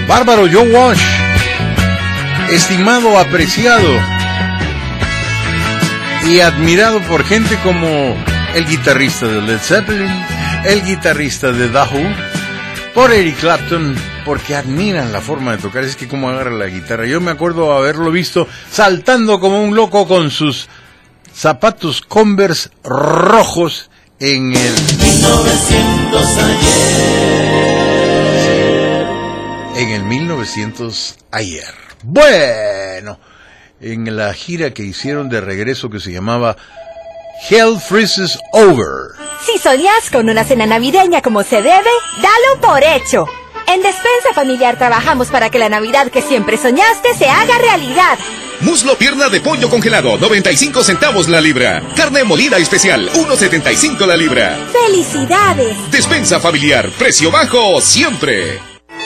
bárbaro Joe Walsh, estimado, apreciado y admirado por gente como el guitarrista de Led Zeppelin, el guitarrista de The Who, por Eric Clapton, porque admiran la forma de tocar. Es que como agarra la guitarra. Yo me acuerdo haberlo visto saltando como un loco con sus zapatos Converse rojos en el 1900 ayer. En el 1900 ayer. Bueno, en la gira que hicieron de regreso que se llamaba Hell Freezes Over. Si soñás con una cena navideña como se debe, dalo por hecho. En Despensa Familiar trabajamos para que la Navidad que siempre soñaste se haga realidad. Muslo pierna de pollo congelado, 95 centavos la libra. Carne molida especial, 1.75 la libra. ¡Felicidades! Despensa Familiar, precio bajo siempre.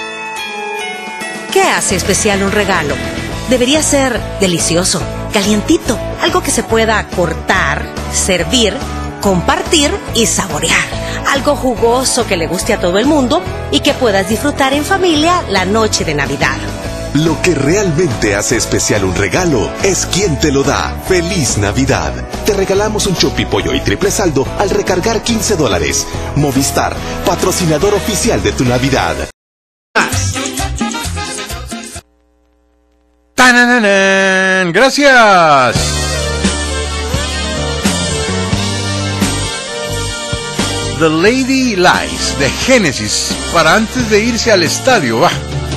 ¿Qué hace especial un regalo? Debería ser delicioso, calientito, algo que se pueda cortar, servir, compartir y saborear. Algo jugoso que le guste a todo el mundo y que puedas disfrutar en familia la noche de Navidad. Lo que realmente hace especial un regalo es quien te lo da. ¡Feliz Navidad! Te regalamos un chopipollo y triple saldo al recargar $15. Movistar, patrocinador oficial de tu Navidad. ¡Tanananan! ¡Gracias! The Lady Lies de Genesis para antes de irse al estadio. Va.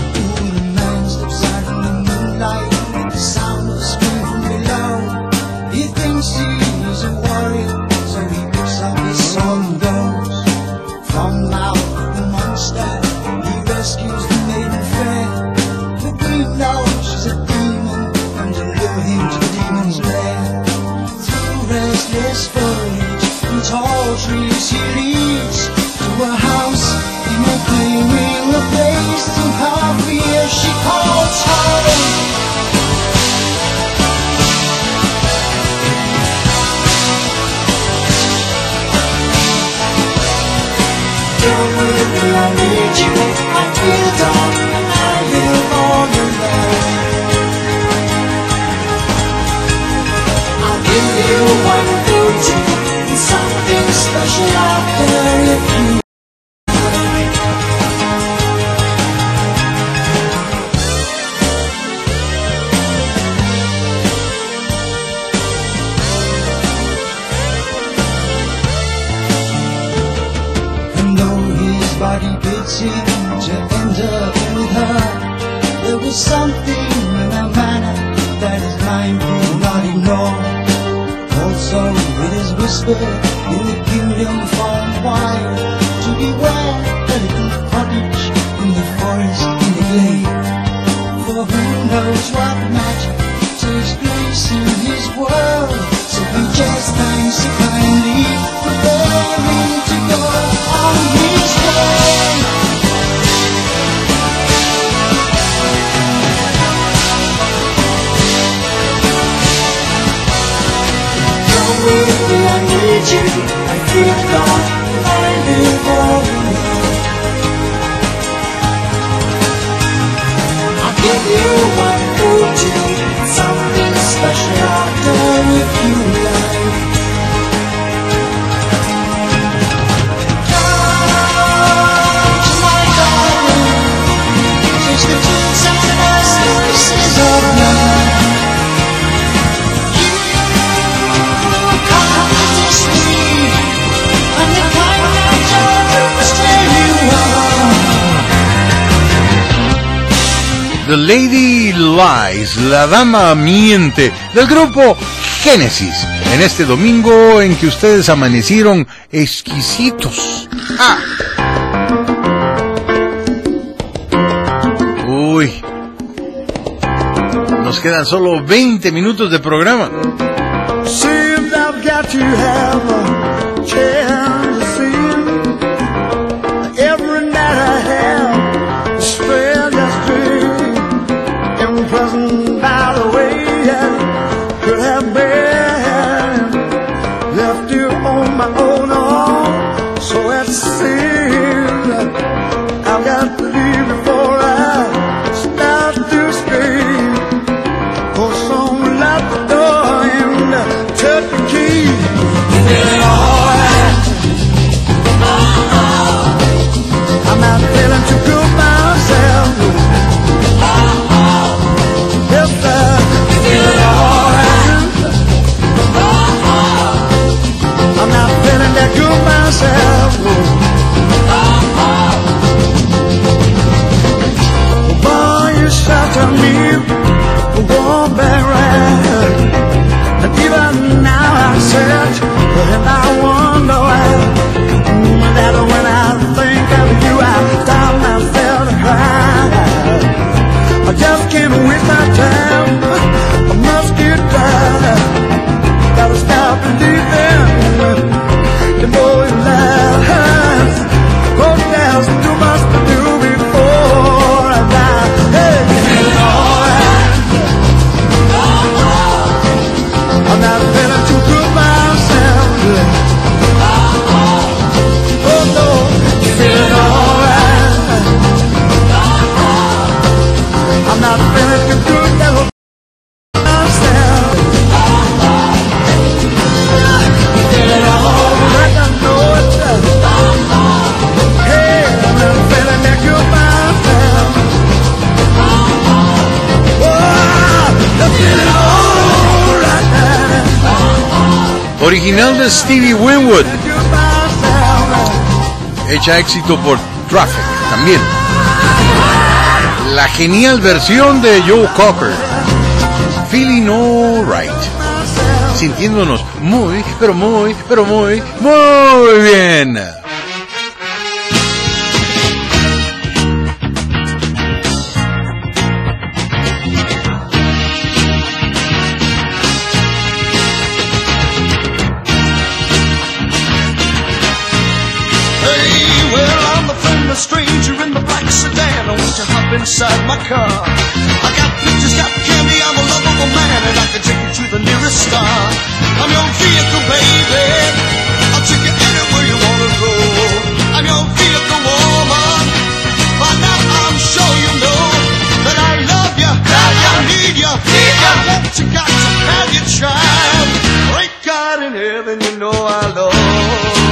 Tall trees he leads to a house in a clearing, a place to her fear she calls home. Come with me, I need you, I feel dark and I live all alone. I'll give you one beauty, something special out there if you and though his body bids him to enter with her, there was something in her manner that his mind could not ignore. Also it is whispered in the kingdom far and wide to beware a little cottage in the forest in the glade. For who knows what magic takes place in his world. So he just thanks you kindly, preparing to go on his way. I need you, I feel gone, I live all alone. I'll give you one beauty, something special out there if you like. Come, my darling, taste the tunes and the spices of night. The Lady Lies, la dama miente, del grupo Génesis, en este domingo en que ustedes amanecieron exquisitos. ¡Ah! Uy, nos quedan solo 20 minutos de programa. Seems I've got to have a chance to see you. Every night I have a spell just dream. Imprisoned by the way I could have been. Left you on my own arm. So it seems I've got to leave before I original de Stevie Winwood, hecha éxito por Traffic también. La genial versión de Joe Cocker, Feeling Alright, sintiéndonos muy bien. Stranger in the black sedan, won't you hop inside my car? I got pictures, got candy, I'm a lovable man, and I can take you to the nearest star. I'm your vehicle, baby, I'll take you anywhere you wanna go. I'm your vehicle, woman, by now I'm sure you know that I love you, I need you, I want you, got to have your child. Great God in heaven, you know I love you.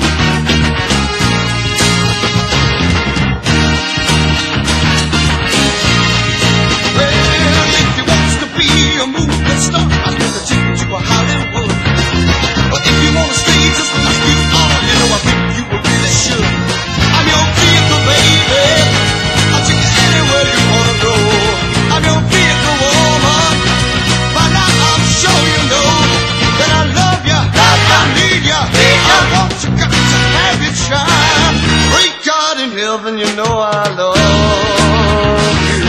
A movie star, I'm gonna take you to a Hollywood. But if you wanna stay just like you are, you know I think you really should. I'm your vehicle, baby, I'll take you anywhere you wanna go. I'm your vehicle, woman, by now I'm sure you know that I love you, I need you, I want you, got to have your child. Great God in heaven, you know I love you.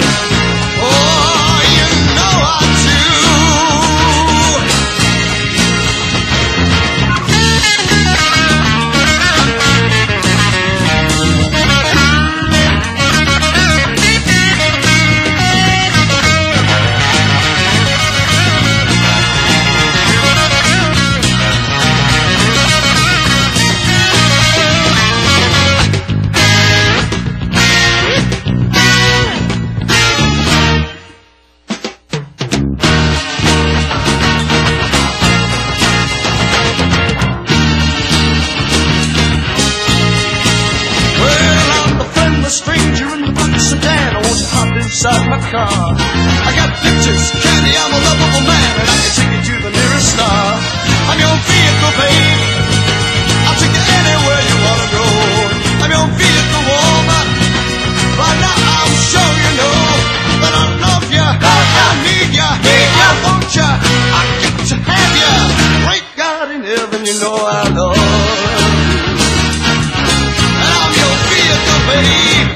Inside my car, I got pictures, candy, I'm a lovable man, and I can take you to the nearest star. I'm your vehicle, babe, I'll take you anywhere you wanna go. I'm your vehicle, woman, by now I'm sure you know that I love you, I need you, I want you, I got to have you. Great God in heaven, you know I love you. And I'm your vehicle, babe.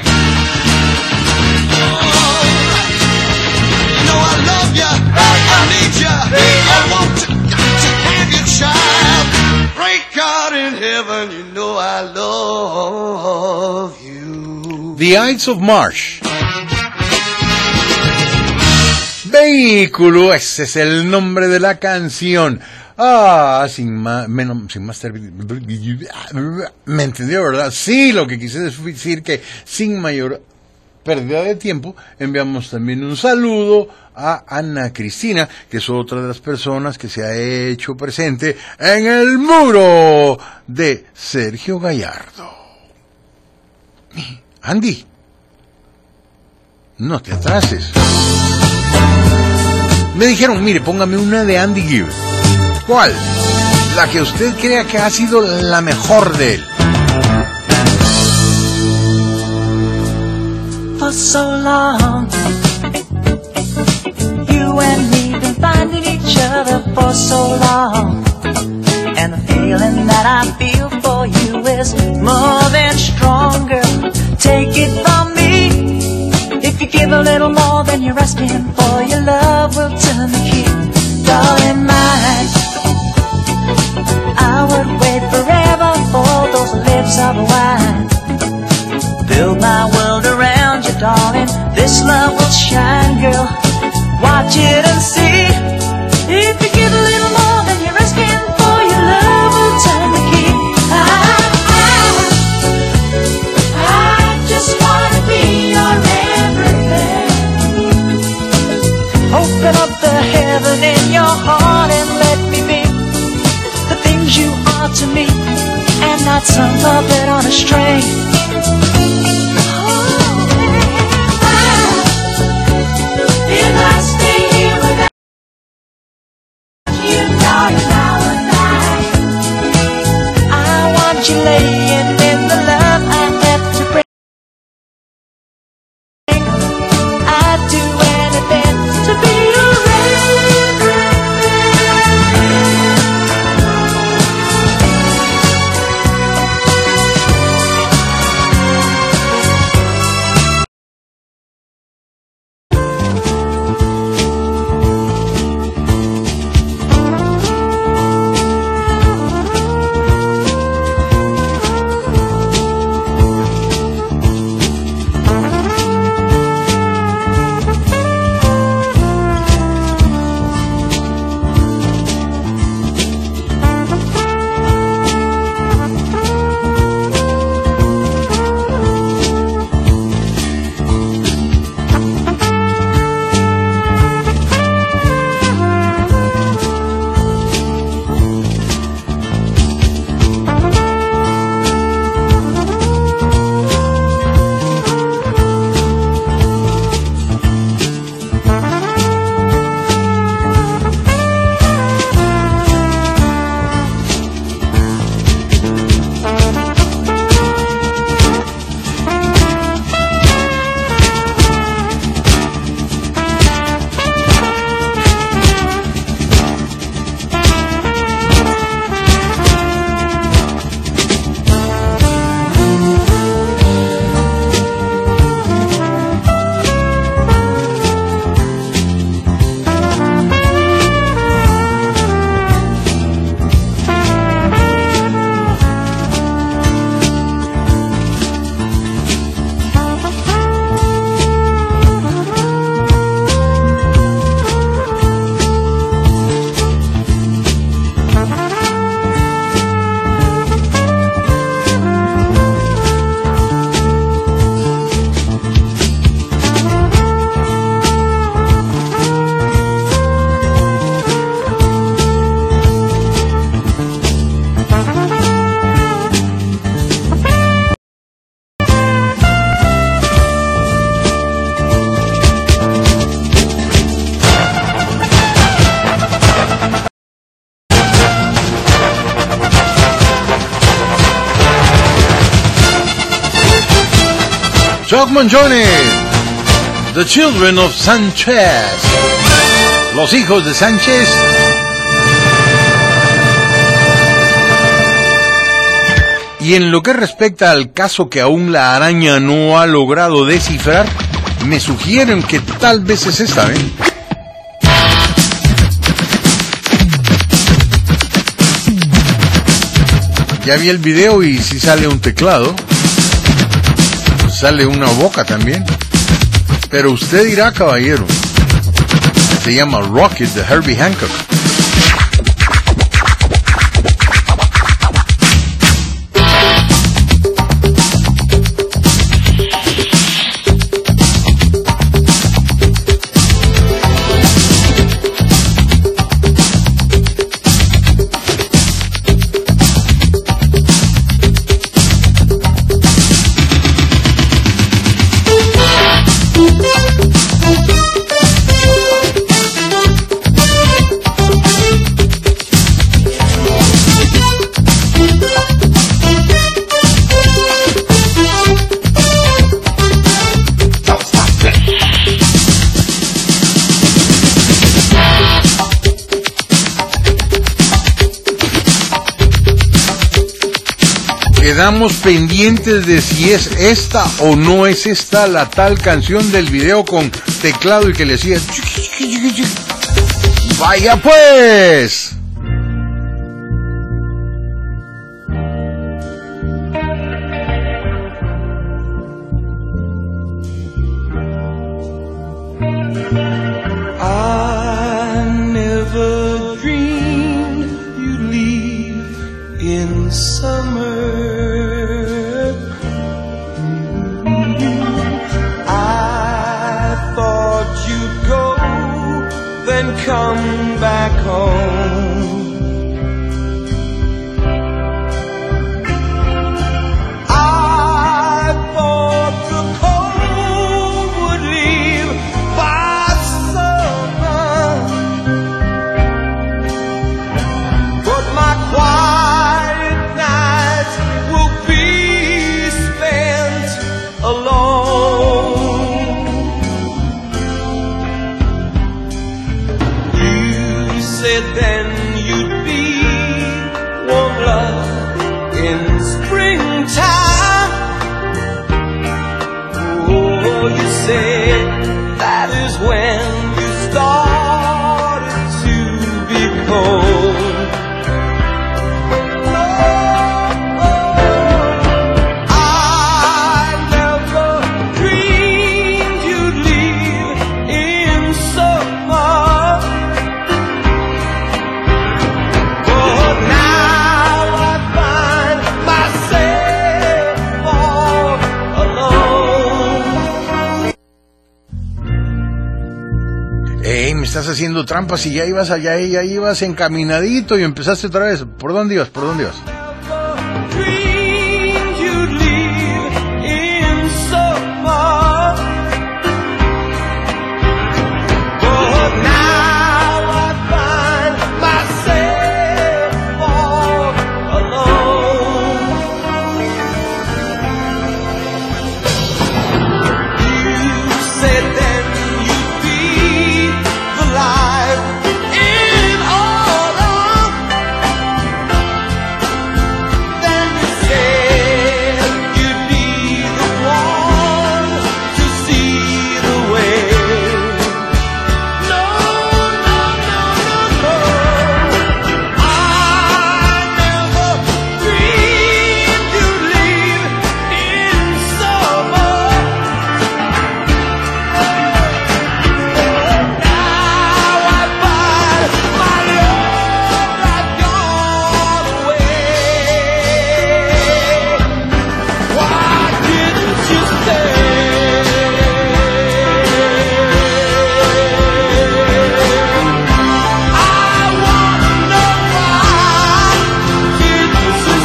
I need you, I want you, got to have your child. Great God in heaven, you know I love you. The Ides of March. Vehículo, ese es el nombre de la canción. Sin más ¿me entendió, verdad? Sí, lo que quise decir que sin mayor pérdida de tiempo, enviamos también un saludo a Ana Cristina, que es otra de las personas que se ha hecho presente en el muro de Sergio Gallardo. Andy, no te atrases. Me dijeron, mire, póngame una de Andy Gibb. ¿Cuál? La que usted crea que ha sido la mejor de él. For so long, you and me been finding each other for so long, and the feeling that I feel for you is more than stronger. Take it from me, if you give a little more than you're asking for, your love will turn the key. Darling mine, I would wait forever for those lips of wine. Build my world around you, darling. This love will shine, girl. Watch it and see. If you give a little more than you're asking for, your love will turn the key. I just wanna be your everything. Open up the heaven in your heart and let me be the things you are to me, and not some puppet on a string. If I stay here without you, darling, I would die. Chuck Mangione, The Children of Sanchez, los hijos de Sánchez. Y en lo que respecta al caso que aún la araña no ha logrado descifrar, me sugieren que tal vez es esta, ¿eh? Ya vi el video y sí sale un teclado, sale una boca también, pero usted dirá, caballero, se llama Rocket de Herbie Hancock. Quedamos pendientes de si es esta o no es esta la tal canción del video con teclado y que le hacía... ¡Vaya pues! I never dreamed you'd leave in summer. I thought you'd go, then come back home. I thought the cold would leave by summer, but my quiet nights will be spent alone. You said then you'd be warm love in springtime. Oh, you said that is when you started to be cold. I never dreamed you'd leave in summer, but now I find myself all alone. Ey, me estás haciendo trampas y ya ibas allá y ya ibas encaminadito y empezaste otra vez. ¿Por dónde ibas? ¿Por dónde ibas? Dreamed you'd leave in summer, but now I find myself all alone. You said then you'd be the light in autumn. Then you said you'd be the one to see the way. No, no, no, no, no. I never dreamed you'd leave in summer. Now I find my love had gone away. Why didn't you stay? I wanna know why didn't you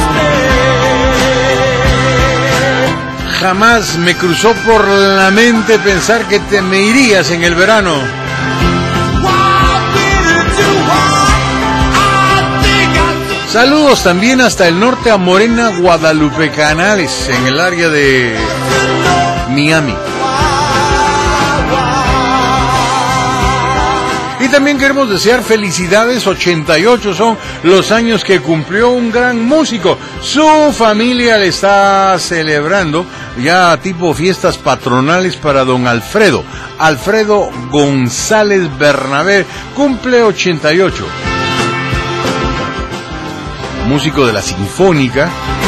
stay? Jamás me cruzó por la mente pensar que te me irías en el verano. Why didn't you? I think I Saludos también hasta el norte a Morena, Guadalupe Canales, en el área de Miami. Y también queremos desear felicidades. 88 son los años que cumplió un gran músico. Su familia le está celebrando ya tipo fiestas patronales para don Alfredo. Alfredo González Bernabé cumple 88. Músico de la Sinfónica.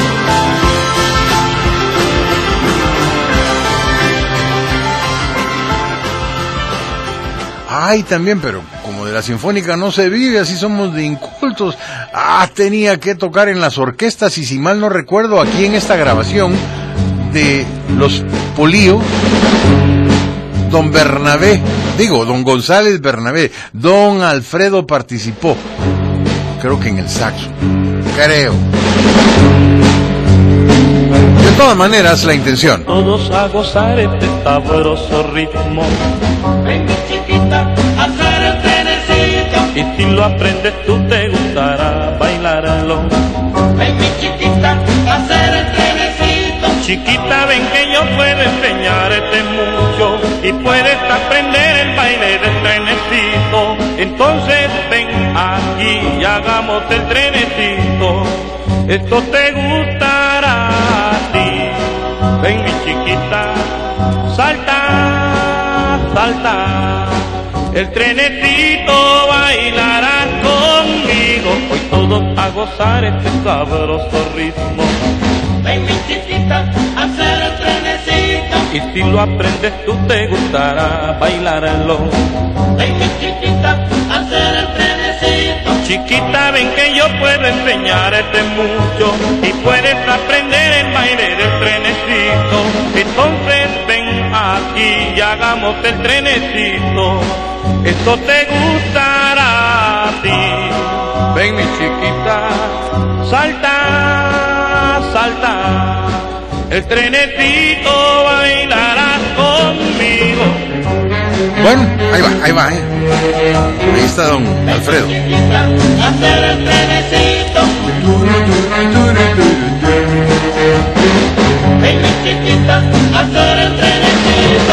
Ay, también, pero como de la Sinfónica no se vive, así somos de incultos. Tenía que tocar en las orquestas y si mal no recuerdo, aquí en esta grabación de los Polío, don González Bernabé, don Alfredo participó, creo que en el saxo, creo. De todas maneras, la intención. Todos a gozar este sabroso ritmo. Ven mi chiquita a hacer el trenecito. Y si lo aprendes tú te gustará bailarlo. Ven mi chiquita a hacer el trenecito. Chiquita ven que yo puedo enseñarte mucho. Y puedes aprender el baile del trenecito. Entonces ven aquí y hagamos el trenecito. Esto te gustará a ti. Ven mi chiquita, salta, salta. El trenecito bailará conmigo. Hoy todos a gozar este sabroso ritmo. Ven mi chiquita, a hacer el trenecito. Y si lo aprendes tú te gustará bailarlo. Ven mi chiquita, a hacer el trenecito. Chiquita ven que yo puedo enseñarte mucho. Y puedes aprender el baile del trenecito. Entonces ven aquí y hagamos el trenecito. Esto te gustará a ti. Ven mi chiquita, salta, salta. El trenecito bailará conmigo. Bueno, ahí va. Ahí está don Alfredo. Hacer el trenecito. Ven mi chiquita, hacer el trenecito.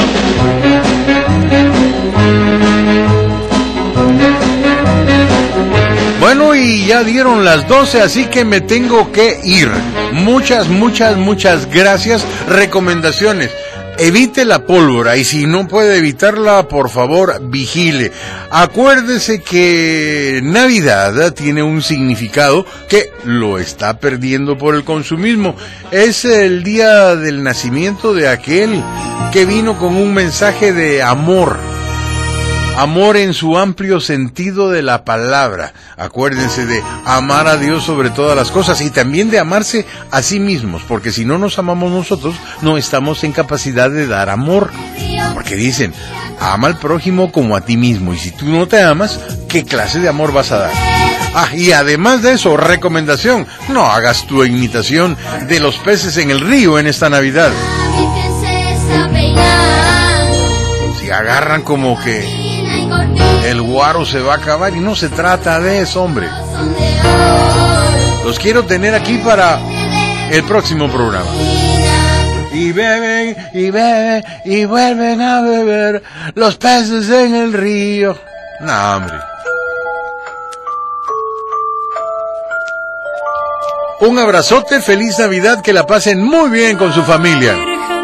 Bueno, y ya dieron las 12, así que me tengo que ir. Muchas gracias. Recomendaciones. Evite la pólvora y si no puede evitarla, por favor, vigile. Acuérdese que Navidad tiene un significado que lo está perdiendo por el consumismo. Es el día del nacimiento de aquel que vino con un mensaje de amor. Amor en su amplio sentido de la palabra. Acuérdense de amar a Dios sobre todas las cosas y también de amarse a sí mismos, porque si no nos amamos nosotros, no estamos en capacidad de dar amor. Porque dicen, ama al prójimo como a ti mismo, y si tú no te amas, ¿qué clase de amor vas a dar? Y además de eso, recomendación, no hagas tu imitación de los peces en el río en esta Navidad. Si agarran como que el guaro se va a acabar y no se trata de eso, hombre. Los quiero tener aquí para el próximo programa. Y beben, y beben, y vuelven a beber los peces en el río. No, hombre. Un abrazote, feliz Navidad, que la pasen muy bien con su familia.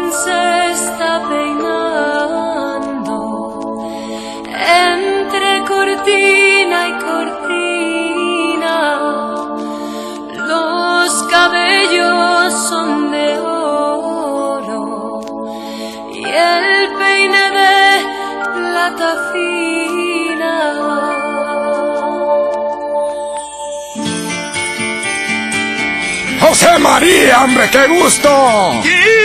Cortina y cortina, los cabellos son de oro y el peine de plata fina. José María, hombre, qué gusto.